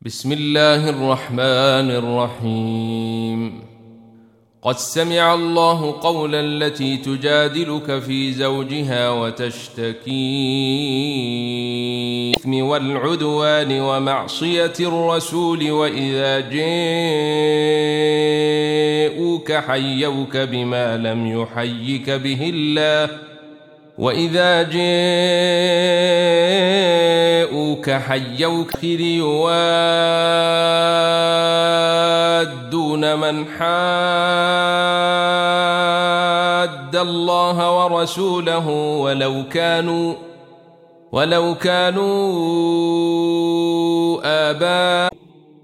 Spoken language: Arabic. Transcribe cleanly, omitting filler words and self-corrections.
بسم الله الرحمن الرحيم. قد سمع الله قول التي تجادلك في زوجها وتشتكي الإثم والعدوان ومعصية الرسول وإذا جاءوك حيوك بما لم يحيك به الله يوادون من حاد الله ورسوله ولو كانوا آباءهم